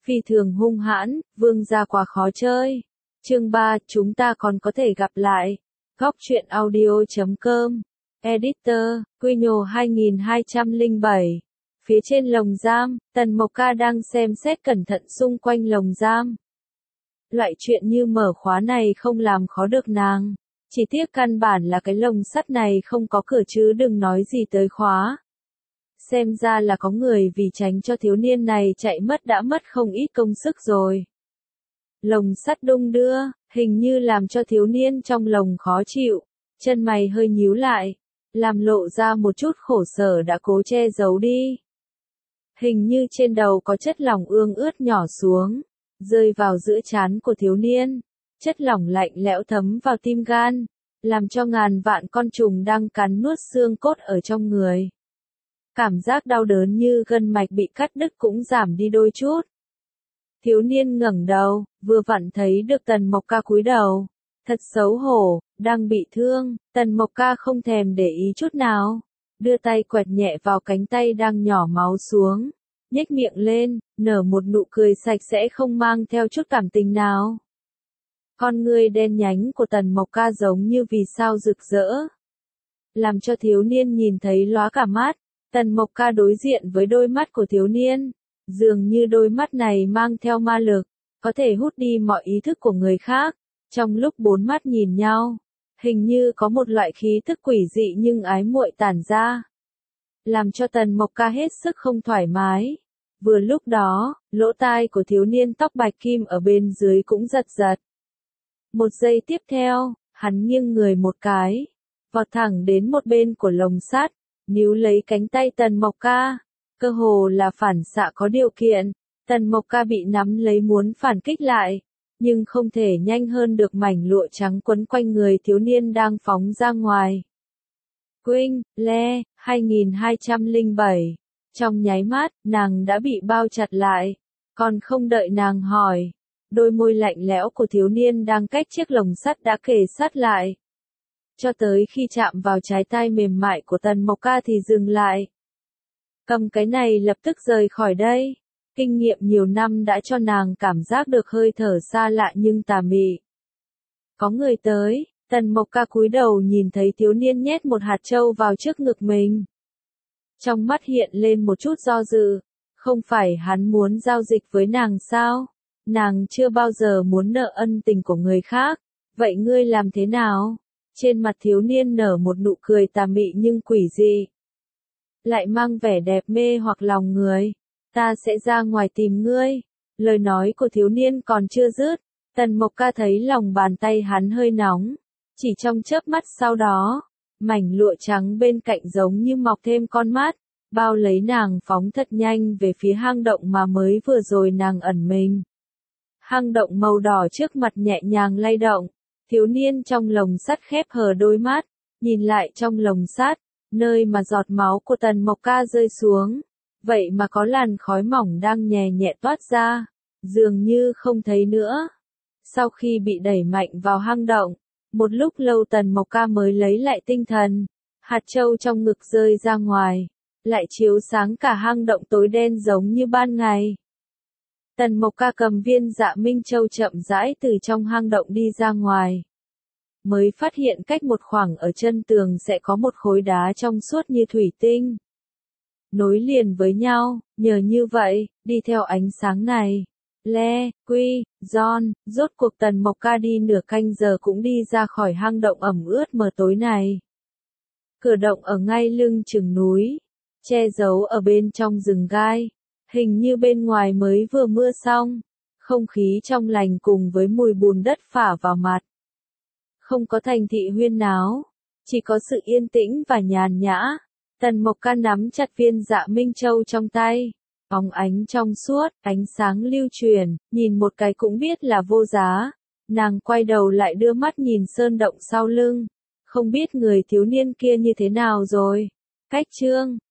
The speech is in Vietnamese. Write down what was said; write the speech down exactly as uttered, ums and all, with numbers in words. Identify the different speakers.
Speaker 1: phi thường hung hãn, vương gia quá khó chơi. Chương ba, chúng ta còn có thể gặp lại. Góc truyện audio chấm com. Editor, Quino hai nghìn hai trăm lẻ bảy. Phía trên lồng giam, Tần Mộc Ca đang xem xét cẩn thận xung quanh lồng giam. Loại chuyện như mở khóa này không làm khó được nàng. Chỉ tiếc căn bản là cái lồng sắt này không có cửa chứ đừng nói gì tới khóa. Xem ra là có người vì tránh cho thiếu niên này chạy mất đã mất không ít công sức rồi. Lồng sắt đung đưa, hình như làm cho thiếu niên trong lồng khó chịu, chân mày hơi nhíu lại, làm lộ ra một chút khổ sở đã cố che giấu đi. Hình như trên đầu có chất lỏng ương ướt nhỏ xuống, rơi vào giữa trán của thiếu niên, chất lỏng lạnh lẽo thấm vào tim gan, làm cho ngàn vạn con trùng đang cắn nuốt xương cốt ở trong người. Cảm giác đau đớn như gân mạch bị cắt đứt cũng giảm đi đôi chút. Thiếu niên ngẩng đầu, vừa vặn thấy được Tần Mộc Ca cúi đầu. Thật xấu hổ, đang bị thương, Tần Mộc Ca không thèm để ý chút nào. Đưa tay quẹt nhẹ vào cánh tay đang nhỏ máu xuống. Nhếch miệng lên, nở một nụ cười sạch sẽ không mang theo chút cảm tình nào. Con ngươi đen nhánh của Tần Mộc Ca giống như vì sao rực rỡ. Làm cho thiếu niên nhìn thấy lóa cả mắt. Tần Mộc Ca đối diện với đôi mắt của thiếu niên. Dường như đôi mắt này mang theo ma lực, có thể hút đi mọi ý thức của người khác. Trong lúc bốn mắt nhìn nhau, hình như có một loại khí thức quỷ dị nhưng ái muội tản ra. Làm cho Tần Mộc Ca hết sức không thoải mái. Vừa lúc đó, lỗ tai của thiếu niên tóc bạch kim ở bên dưới cũng giật giật. Một giây tiếp theo, hắn nghiêng người một cái, vọt thẳng đến một bên của lồng sắt, níu lấy cánh tay Tần Mộc Ca. Cơ hồ là phản xạ có điều kiện, Tần Mộc Ca bị nắm lấy muốn phản kích lại, nhưng không thể nhanh hơn được mảnh lụa trắng quấn quanh người thiếu niên đang phóng ra ngoài. Quinh, Le, hai nghìn hai trăm lẻ bảy. Trong nháy mắt, nàng đã bị bao chặt lại, còn không đợi nàng hỏi. Đôi môi lạnh lẽo của thiếu niên đang cách chiếc lồng sắt đã kề sát lại. Cho tới khi chạm vào trái tay mềm mại của Tần Mộc Ca thì dừng lại. Cầm cái này lập tức rời khỏi đây. Kinh nghiệm nhiều năm đã cho nàng cảm giác được hơi thở xa lạ nhưng tà mị. Có người tới, Tần Mộc Ca cúi đầu nhìn thấy thiếu niên nhét một hạt châu vào trước ngực mình. Trong mắt hiện lên một chút do dự, không phải hắn muốn giao dịch với nàng sao? Nàng chưa bao giờ muốn nợ ân tình của người khác, vậy ngươi làm thế nào? Trên mặt thiếu niên nở một nụ cười tà mị nhưng quỷ dị. Lại mang vẻ đẹp mê hoặc lòng người. Ta sẽ ra ngoài tìm ngươi. Lời nói của thiếu niên còn chưa dứt. Tần Mộc Ca thấy lòng bàn tay hắn hơi nóng. Chỉ trong chớp mắt sau đó, mảnh lụa trắng bên cạnh giống như mọc thêm con mắt, bao lấy nàng phóng thật nhanh về phía hang động mà mới vừa rồi nàng ẩn mình. Hang động màu đỏ trước mặt nhẹ nhàng lay động. Thiếu niên trong lồng sắt khép hờ đôi mắt, nhìn lại trong lồng sắt, nơi mà giọt máu của Tần Mộc Ca rơi xuống. Vậy mà có làn khói mỏng đang nhẹ nhẹ toát ra, dường như không thấy nữa. Sau khi bị đẩy mạnh vào hang động, một lúc lâu Tần Mộc Ca mới lấy lại tinh thần, hạt châu trong ngực rơi ra ngoài, lại chiếu sáng cả hang động tối đen giống như ban ngày. Tần Mộc Ca cầm viên Dạ Minh Châu chậm rãi từ trong hang động đi ra ngoài. Mới phát hiện cách một khoảng ở chân tường sẽ có một khối đá trong suốt như thủy tinh. Nối liền với nhau, nhờ như vậy, đi theo ánh sáng này. Le, Quy, John, rốt cuộc Tần Mộc Ca đi nửa canh giờ cũng đi ra khỏi hang động ẩm ướt mờ tối này. Cửa động ở ngay lưng chừng núi, che giấu ở bên trong rừng gai. Hình như bên ngoài mới vừa mưa xong, không khí trong lành cùng với mùi bùn đất phả vào mặt. Không có thành thị huyên náo, chỉ có sự yên tĩnh và nhàn nhã. Tần Mộc Ca nắm chặt viên Dạ Minh Châu trong tay, bóng ánh trong suốt, ánh sáng lưu truyền, nhìn một cái cũng biết là vô giá. Nàng quay đầu lại đưa mắt nhìn sơn động sau lưng, không biết người thiếu niên kia như thế nào rồi. Cách chương